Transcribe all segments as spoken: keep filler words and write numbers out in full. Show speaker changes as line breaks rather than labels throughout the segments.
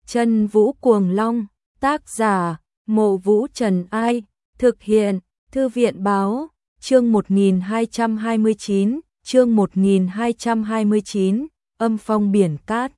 Chân Vũ Cuồng Long, tác giả, Mộ Vũ Trần Ai, thực hiện, Thư viện Báo, chương một nghìn hai trăm hai mươi chín, chương một nghìn hai trăm hai mươi chín, âm phong biển cát.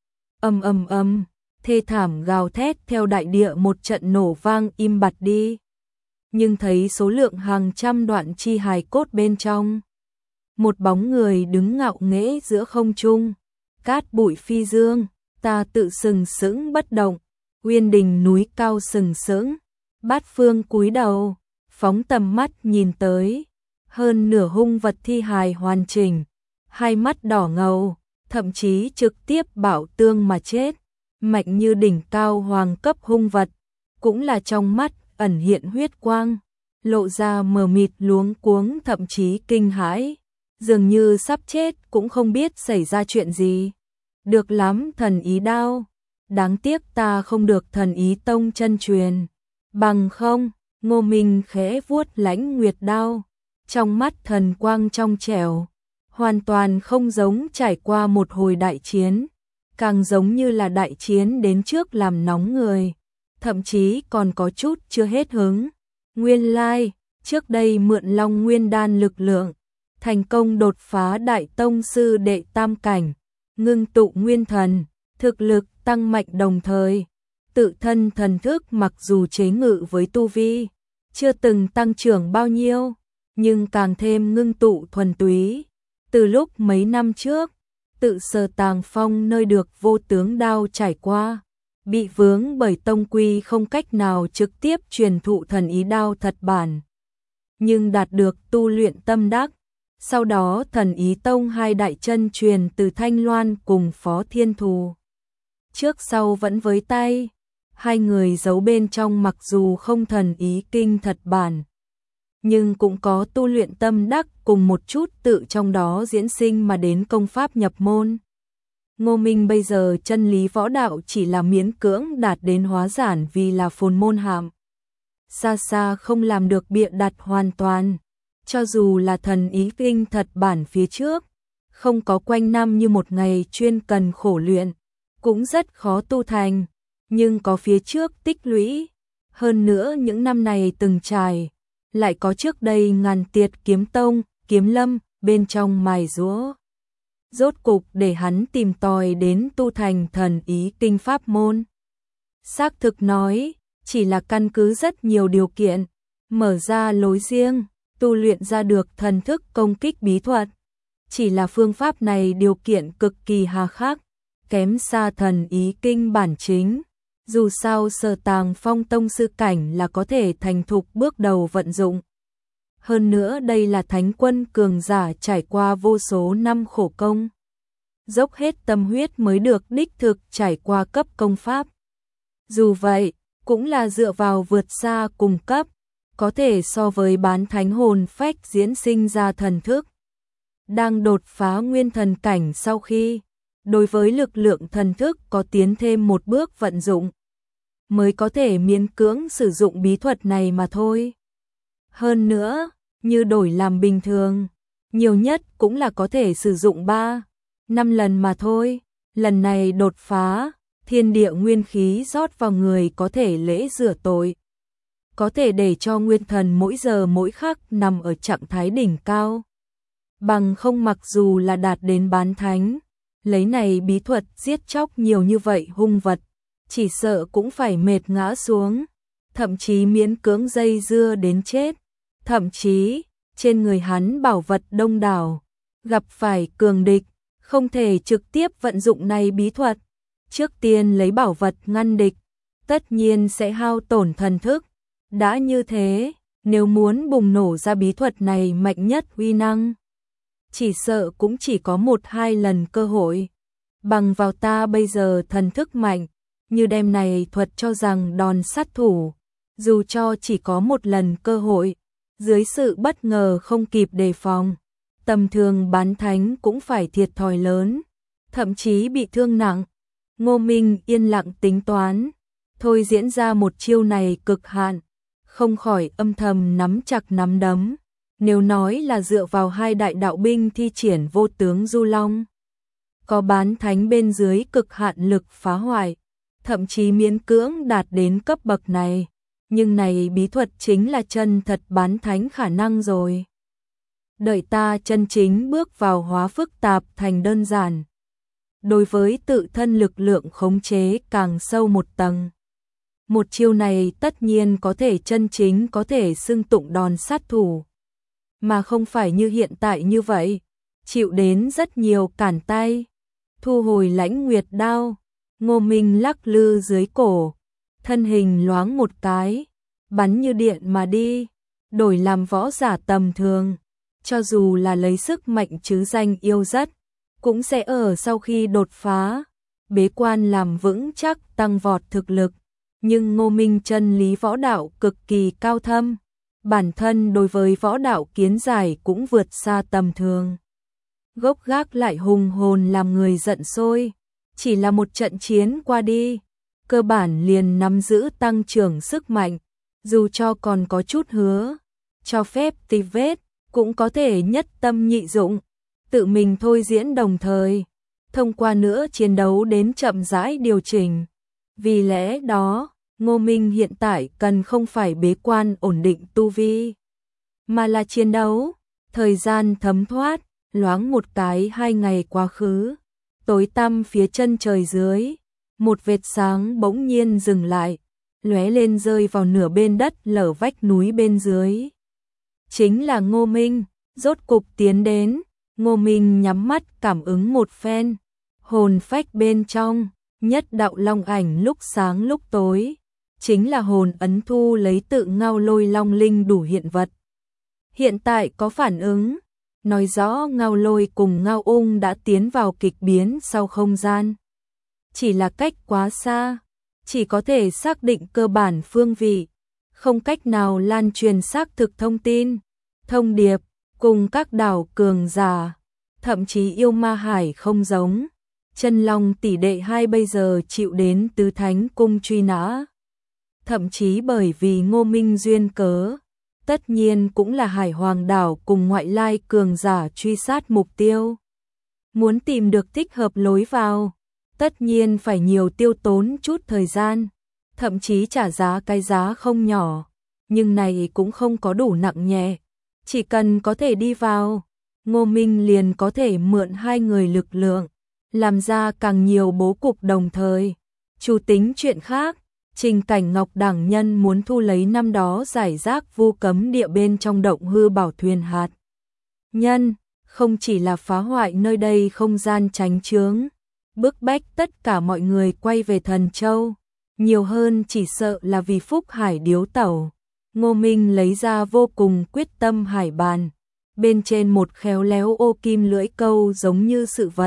Âm âm âm, thê thảm gào thét theo đại địa một trận nổ vang im bặt đi. Nhưng thấy số lượng hàng trăm đoạn chi hài cốt bên trong. Một bóng người đứng ngạo nghễ giữa không trung, cát bụi phi dương, ta tự sừng sững bất động, uyên đình núi cao sừng sững, bát phương cúi đầu, phóng tầm mắt nhìn tới, hơn nửa hung vật thi hài hoàn chỉnh, hai mắt đỏ ngầu, thậm chí trực tiếp bạo tương mà chết, mạnh như đỉnh cao hoàng cấp hung vật, cũng là trong mắt ẩn hiện huyết quang, lộ ra mờ mịt luống cuống thậm chí kinh hãi, dường như sắp chết cũng không biết xảy ra chuyện gì. Được lắm thần ý đao, đáng tiếc ta không được thần ý tông chân truyền, bằng không, Ngô Minh khẽ vuốt lãnh nguyệt đao, trong mắt thần quang trong trẻo, hoàn toàn không giống trải qua một hồi đại chiến, càng giống như là đại chiến đến trước làm nóng người, thậm chí còn có chút chưa hết hứng. Nguyên lai, trước đây mượn Long Nguyên Đan lực lượng, thành công đột phá đại tông sư đệ tam cảnh, ngưng tụ nguyên thần, thực lực tăng mạnh đồng thời, tự thân thần thức mặc dù chế ngự với tu vi, chưa từng tăng trưởng bao nhiêu, nhưng càng thêm ngưng tụ thuần túy. Từ lúc mấy năm trước, tự Sở Tàng Phong nơi được vô tướng đao trải qua, bị vướng bởi tông quy không cách nào trực tiếp truyền thụ thần ý đao thật bản, nhưng đạt được tu luyện tâm đắc. Sau đó thần ý tông hai đại chân truyền từ Thanh Loan cùng Phó Thiên Thù. Trước sau vẫn với tay, hai người giấu bên trong mặc dù không thần ý kinh thật bản, nhưng cũng có tu luyện tâm đắc cùng một chút tự trong đó diễn sinh mà đến công pháp nhập môn. Ngô Minh bây giờ chân lý võ đạo chỉ là miễn cưỡng đạt đến hóa giản vì là phồn môn hàm. Xa xa không làm được bịa đặt hoàn toàn. Cho dù là thần ý kinh thật bản phía trước, không có quanh năm như một ngày chuyên cần khổ luyện, cũng rất khó tu thành, nhưng có phía trước tích lũy. Hơn nữa những năm này từng trải, lại có trước đây ngàn tiệt kiếm tông, kiếm lâm, bên trong mài giũa. Rốt cục để hắn tìm tòi đến tu thành thần ý kinh pháp môn. Xác thực nói, chỉ là căn cứ rất nhiều điều kiện, mở ra lối riêng, tu luyện ra được thần thức công kích bí thuật. Chỉ là phương pháp này điều kiện cực kỳ hà khắc, kém xa thần ý kinh bản chính. Dù sao Sở Tàng Phong tông sư cảnh là có thể thành thục bước đầu vận dụng. Hơn nữa đây là thánh quân cường giả trải qua vô số năm khổ công, dốc hết tâm huyết mới được đích thực trải qua cấp công pháp. Dù vậy, cũng là dựa vào vượt xa cùng cấp, có thể so với bán thánh hồn phách diễn sinh ra thần thức. Đang đột phá nguyên thần cảnh sau khi, đối với lực lượng thần thức có tiến thêm một bước vận dụng, mới có thể miễn cưỡng sử dụng bí thuật này mà thôi. Hơn nữa, như đổi làm bình thường, nhiều nhất cũng là có thể sử dụng ba, năm lần mà thôi. Lần này đột phá, thiên địa nguyên khí rót vào người có thể lễ rửa tội, có thể để cho nguyên thần mỗi giờ mỗi khắc nằm ở trạng thái đỉnh cao. Bằng không mặc dù là đạt đến bán thánh, lấy này bí thuật giết chóc nhiều như vậy hung vật, chỉ sợ cũng phải mệt ngã xuống, thậm chí miễn cưỡng dây dưa đến chết. Thậm chí, trên người hắn bảo vật đông đảo, gặp phải cường địch, không thể trực tiếp vận dụng này bí thuật. Trước tiên lấy bảo vật ngăn địch, tất nhiên sẽ hao tổn thần thức. Đã như thế, nếu muốn bùng nổ ra bí thuật này mạnh nhất uy năng, chỉ sợ cũng chỉ có một hai lần cơ hội. Bằng vào ta bây giờ thần thức mạnh, như đem này thuật cho rằng đòn sát thủ, dù cho chỉ có một lần cơ hội, dưới sự bất ngờ không kịp đề phòng, tầm thường bán thánh cũng phải thiệt thòi lớn, thậm chí bị thương nặng. Ngô Minh yên lặng tính toán, thôi diễn ra một chiêu này cực hạn, không khỏi âm thầm nắm chặt nắm đấm. Nếu nói là dựa vào hai đại đạo binh thi triển vô tướng du long, có bán thánh bên dưới cực hạn lực phá hoại, thậm chí miễn cưỡng đạt đến cấp bậc này, nhưng này bí thuật chính là chân thật bán thánh khả năng rồi. Đợi ta chân chính bước vào hóa phức tạp thành đơn giản. Đối với tự thân lực lượng khống chế càng sâu một tầng. Một chiêu này tất nhiên có thể chân chính có thể xưng tụng đòn sát thủ. Mà không phải như hiện tại như vậy, chịu đến rất nhiều cản tay. Thu hồi Lãnh Nguyệt đao, Ngô Minh lắc lư dưới cổ, thân hình loáng một cái, bắn như điện mà đi, đổi làm võ giả tầm thường. Cho dù là lấy sức mạnh chứ danh yêu rất, cũng sẽ ở sau khi đột phá, bế quan làm vững chắc tăng vọt thực lực. Nhưng Ngô Minh chân lý võ đạo cực kỳ cao thâm, bản thân đối với võ đạo kiến giải cũng vượt xa tầm thường. Gốc gác lại hùng hồn làm người giận sôi, chỉ là một trận chiến qua đi, cơ bản liền nắm giữ tăng trưởng sức mạnh, dù cho còn có chút hứa, cho phép tì vết, cũng có thể nhất tâm nhị dụng, tự mình thôi diễn đồng thời, thông qua nữa chiến đấu đến chậm rãi điều chỉnh. Vì lẽ đó, Ngô Minh hiện tại cần không phải bế quan ổn định tu vi, mà là chiến đấu. Thời gian thấm thoát, loáng một cái hai ngày quá khứ, tối tăm phía chân trời dưới, một vệt sáng bỗng nhiên dừng lại, lóe lên rơi vào nửa bên đất lở vách núi bên dưới. Chính là Ngô Minh, rốt cục tiến đến. Ngô Minh nhắm mắt cảm ứng một phen, hồn phách bên trong, nhất đạo long ảnh lúc sáng lúc tối, chính là hồn ấn thu lấy tự Ngao Lôi Long Linh đủ hiện vật. Hiện tại có phản ứng, nói rõ Ngao Lôi cùng Ngao Ung đã tiến vào kịch biến sau không gian. Chỉ là cách quá xa, chỉ có thể xác định cơ bản phương vị, không cách nào lan truyền xác thực thông tin, thông điệp, cùng các đảo cường giả, thậm chí yêu ma hải không giống. Chân Long tỷ đệ hai bây giờ chịu đến tứ thánh cung truy nã. Thậm chí bởi vì Ngô Minh duyên cớ, tất nhiên cũng là Hải Hoàng đảo cùng ngoại lai cường giả truy sát mục tiêu. Muốn tìm được thích hợp lối vào, tất nhiên phải nhiều tiêu tốn chút thời gian, thậm chí trả giá cái giá không nhỏ, nhưng này cũng không có đủ nặng nhẹ. Chỉ cần có thể đi vào, Ngô Minh liền có thể mượn hai người lực lượng, làm ra càng nhiều bố cục đồng thời. Chủ tính chuyện khác, Trình Cảnh Ngọc đẳng nhân muốn thu lấy năm đó giải rác vu cấm địa bên trong động hư bảo thuyền hạt nhân, không chỉ là phá hoại nơi đây không gian tránh chướng, bức bách tất cả mọi người quay về Thần Châu, nhiều hơn chỉ sợ là vì Phúc Hải điếu tẩu. Ngô Minh lấy ra vô cùng quyết tâm hải bàn, bên trên một khéo léo ô kim lưỡi câu giống như sự vật.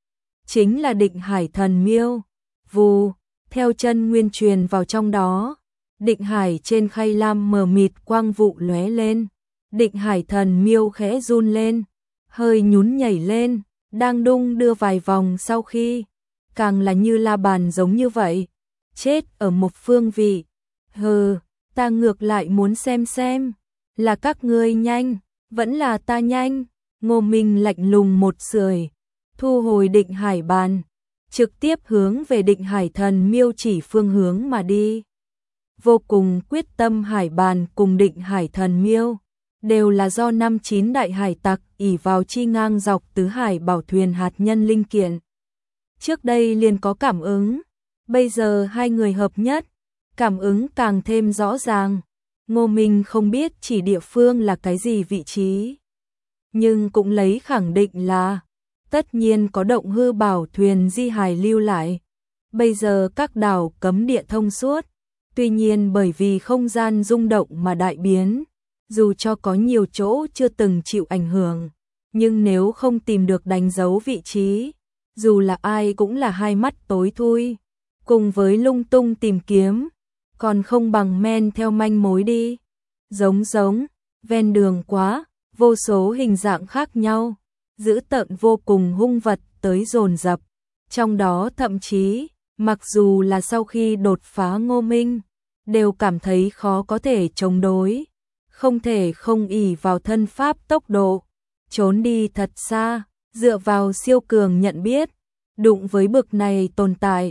Chính là Định Hải Thần Miêu. Vù, theo chân nguyên truyền vào trong đó, Định Hải trên khay lam mờ mịt quang vụ lóe lên, Định Hải Thần Miêu khẽ run lên, hơi nhún nhảy lên, đang đung đưa vài vòng sau khi, càng là như la bàn giống như vậy, chết ở một phương vị. Hừ, ta ngược lại muốn xem xem, là các ngươi nhanh, vẫn là ta nhanh. Ngô Minh lạnh lùng một sưởi, thu hồi Định Hải bàn, trực tiếp hướng về Định Hải Thần Miêu chỉ phương hướng mà đi. Vô cùng quyết tâm hải bàn cùng Định Hải Thần Miêu đều là do năm chín đại hải tặc ỷ vào chi ngang dọc tứ hải bảo thuyền hạt nhân linh kiện. Trước đây liền có cảm ứng, bây giờ hai người hợp nhất, cảm ứng càng thêm rõ ràng. Ngô Minh không biết chỉ địa phương là cái gì vị trí, nhưng cũng lấy khẳng định là tất nhiên có động hư bảo thuyền di hài lưu lại. Bây giờ các đảo cấm địa thông suốt, tuy nhiên bởi vì không gian rung động mà đại biến, dù cho có nhiều chỗ chưa từng chịu ảnh hưởng, nhưng nếu không tìm được đánh dấu vị trí, dù là ai cũng là hai mắt tối thui, cùng với lung tung tìm kiếm, còn không bằng men theo manh mối đi. Giống giống, ven đường quá, vô số hình dạng khác nhau, dữ tợn vô cùng hung vật tới dồn dập, trong đó thậm chí, mặc dù là sau khi đột phá Ngô Minh, đều cảm thấy khó có thể chống đối, không thể không ỷ vào thân pháp tốc độ, trốn đi thật xa, dựa vào siêu cường nhận biết, đụng với bực này tồn tại,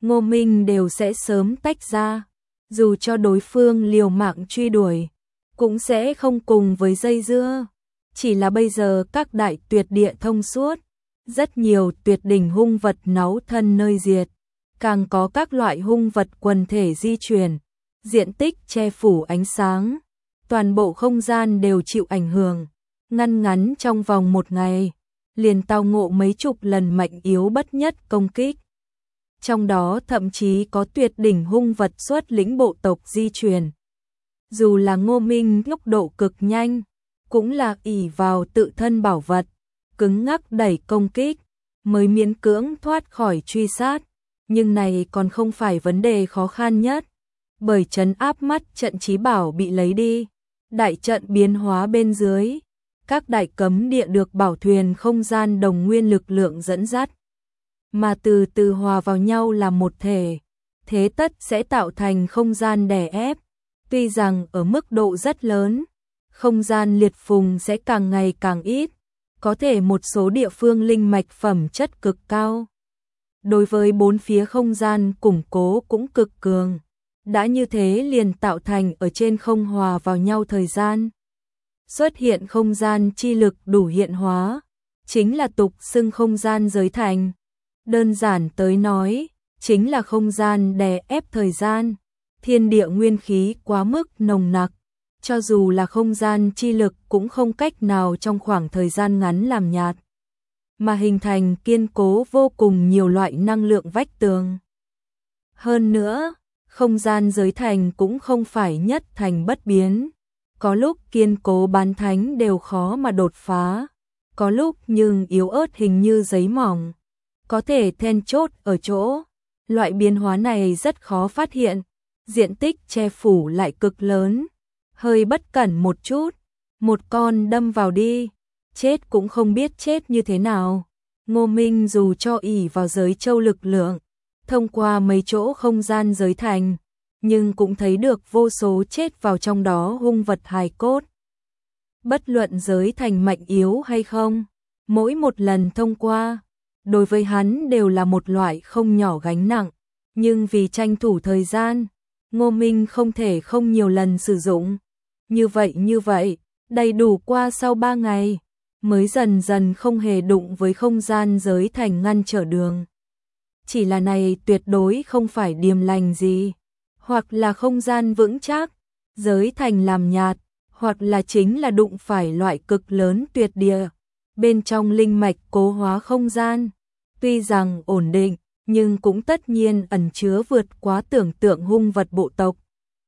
Ngô Minh đều sẽ sớm tách ra, dù cho đối phương liều mạng truy đuổi, cũng sẽ không cùng với dây dưa. Chỉ là bây giờ các đại tuyệt địa thông suốt, rất nhiều tuyệt đỉnh hung vật náu thân nơi diệt, càng có các loại hung vật quần thể di chuyển, diện tích che phủ ánh sáng, toàn bộ không gian đều chịu ảnh hưởng, ngăn ngắn trong vòng một ngày, liền tao ngộ mấy chục lần mạnh yếu bất nhất công kích. Trong đó thậm chí có tuyệt đỉnh hung vật xuất lĩnh bộ tộc di chuyển. Dù là Ngô Minh tốc độ cực nhanh, cũng là ỷ vào tự thân bảo vật, cứng ngắc đẩy công kích, mới miễn cưỡng thoát khỏi truy sát. Nhưng này còn không phải vấn đề khó khăn nhất, bởi trấn áp mắt trận chí bảo bị lấy đi, đại trận biến hóa bên dưới, các đại cấm địa được bảo thuyền không gian đồng nguyên lực lượng dẫn dắt, mà từ từ hòa vào nhau là một thể, thế tất sẽ tạo thành không gian đè ép, tuy rằng ở mức độ rất lớn, không gian liệt phùng sẽ càng ngày càng ít, có thể một số địa phương linh mạch phẩm chất cực cao. Đối với bốn phía không gian củng cố cũng cực cường, đã như thế liền tạo thành ở trên không hòa vào nhau thời gian. Xuất hiện không gian chi lực đủ hiện hóa, chính là tục xưng không gian giới thành. Đơn giản tới nói, chính là không gian đè ép thời gian, thiên địa nguyên khí quá mức nồng nặc, cho dù là không gian chi lực cũng không cách nào trong khoảng thời gian ngắn làm nhạt, mà hình thành kiên cố vô cùng nhiều loại năng lượng vách tường. Hơn nữa, không gian giới thành cũng không phải nhất thành bất biến, có lúc kiên cố bán thánh đều khó mà đột phá, có lúc nhưng yếu ớt hình như giấy mỏng, có thể then chốt ở chỗ, loại biến hóa này rất khó phát hiện, diện tích che phủ lại cực lớn, hơi bất cẩn một chút, một con đâm vào đi, chết cũng không biết chết như thế nào. Ngô Minh dù cho ỷ vào giới châu lực lượng, thông qua mấy chỗ không gian giới thành, nhưng cũng thấy được vô số chết vào trong đó hung vật hài cốt. Bất luận giới thành mạnh yếu hay không, mỗi một lần thông qua, đối với hắn đều là một loại không nhỏ gánh nặng, nhưng vì tranh thủ thời gian, Ngô Minh không thể không nhiều lần sử dụng. Như vậy như vậy, đầy đủ qua sau ba ngày, mới dần dần không hề đụng với không gian giới thành ngăn trở đường. Chỉ là này tuyệt đối không phải điềm lành gì, hoặc là không gian vững chắc, giới thành làm nhạt, hoặc là chính là đụng phải loại cực lớn tuyệt địa, bên trong linh mạch cố hóa không gian. Tuy rằng ổn định, nhưng cũng tất nhiên ẩn chứa vượt quá tưởng tượng hung vật bộ tộc.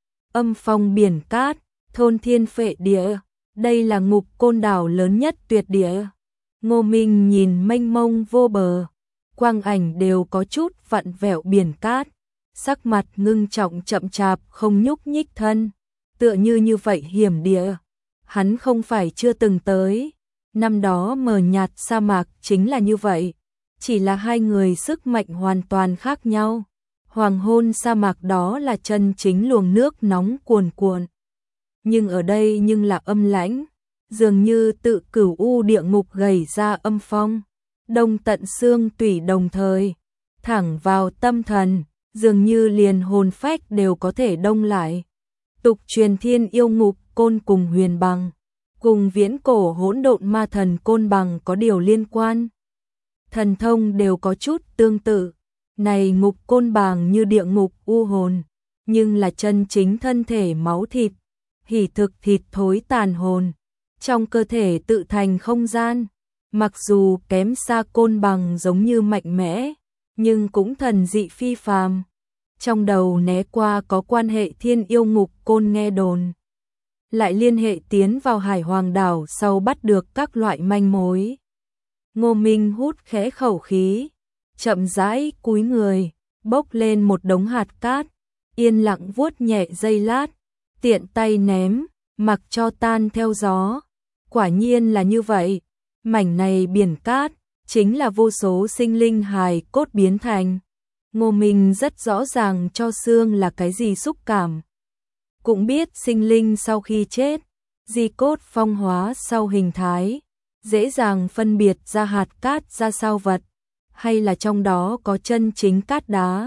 Âm phong biển cát, thôn thiên phệ địa, đây là ngục côn đảo lớn nhất tuyệt địa. Ngô Minh nhìn mênh mông vô bờ, quang ảnh đều có chút vặn vẹo biển cát, sắc mặt ngưng trọng chậm chạp không nhúc nhích thân, tựa như như vậy hiểm địa. Hắn không phải chưa từng tới, năm đó mờ nhạt sa mạc chính là như vậy, chỉ là hai người sức mạnh hoàn toàn khác nhau. Hoàng hôn sa mạc đó là chân chính luồng nước nóng cuồn cuộn, nhưng ở đây nhưng là âm lãnh, dường như tự cửu u địa ngục gầy ra âm phong, đông tận xương tủy đồng thời, thẳng vào tâm thần, dường như liền hồn phách đều có thể đông lại. Tục truyền thiên yêu ngục côn cùng huyền bằng, cùng viễn cổ hỗn độn ma thần côn bằng có điều liên quan. Thần thông đều có chút tương tự, này ngục côn bằng như địa ngục u hồn, nhưng là chân chính thân thể máu thịt, hỉ thực thịt thối tàn hồn, trong cơ thể tự thành không gian, mặc dù kém xa côn bằng giống như mạnh mẽ, nhưng cũng thần dị phi phàm. Trong đầu né qua có quan hệ thiên yêu ngục côn nghe đồn, lại liên hệ tiến vào Hải Hoàng đảo sau bắt được các loại manh mối. Ngô Minh hút khẽ khẩu khí, chậm rãi cúi người, bốc lên một đống hạt cát, yên lặng vuốt nhẹ giây lát, tiện tay ném, mặc cho tan theo gió. Quả nhiên là như vậy, mảnh này biển cát, chính là vô số sinh linh hài cốt biến thành. Ngô Minh rất rõ ràng cho xương là cái gì xúc cảm. Cũng biết sinh linh sau khi chết, di cốt phong hóa sau hình thái, dễ dàng phân biệt ra hạt cát ra sao vật, hay là trong đó có chân chính cát đá.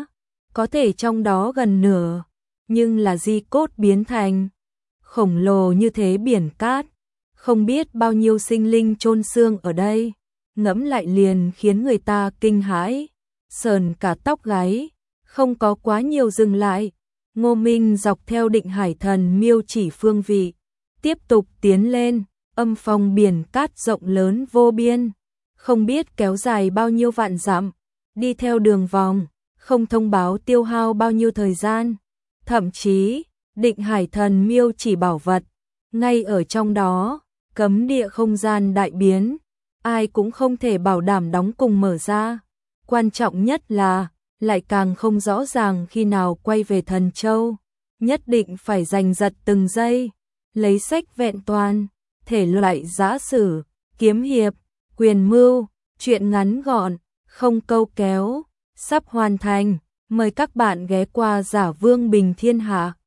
có thể trong đó gần nửa, nhưng là di cốt biến thành. Khổng lồ như thế biển cát, không biết bao nhiêu sinh linh chôn xương ở đây, ngẫm lại liền khiến người ta kinh hãi, sờn cả tóc gáy, không có quá nhiều dừng lại. Ngô Minh dọc theo Định Hải Thần miêu chỉ phương vị, tiếp tục tiến lên, âm phong biển cát rộng lớn vô biên, không biết kéo dài bao nhiêu vạn dặm, đi theo đường vòng, không thông báo tiêu hao bao nhiêu thời gian, thậm chí, Định Hải Thần miêu chỉ bảo vật, ngay ở trong đó, cấm địa không gian đại biến, ai cũng không thể bảo đảm đóng cùng mở ra, quan trọng nhất là, lại càng không rõ ràng khi nào quay về Thần Châu, nhất định phải giành giật từng giây, lấy sách vẹn toàn, thể loại giã sử, kiếm hiệp, quyền mưu, truyện ngắn gọn, không câu kéo, sắp hoàn thành, mời các bạn ghé qua Giả Vương Bình Thiên Hạ.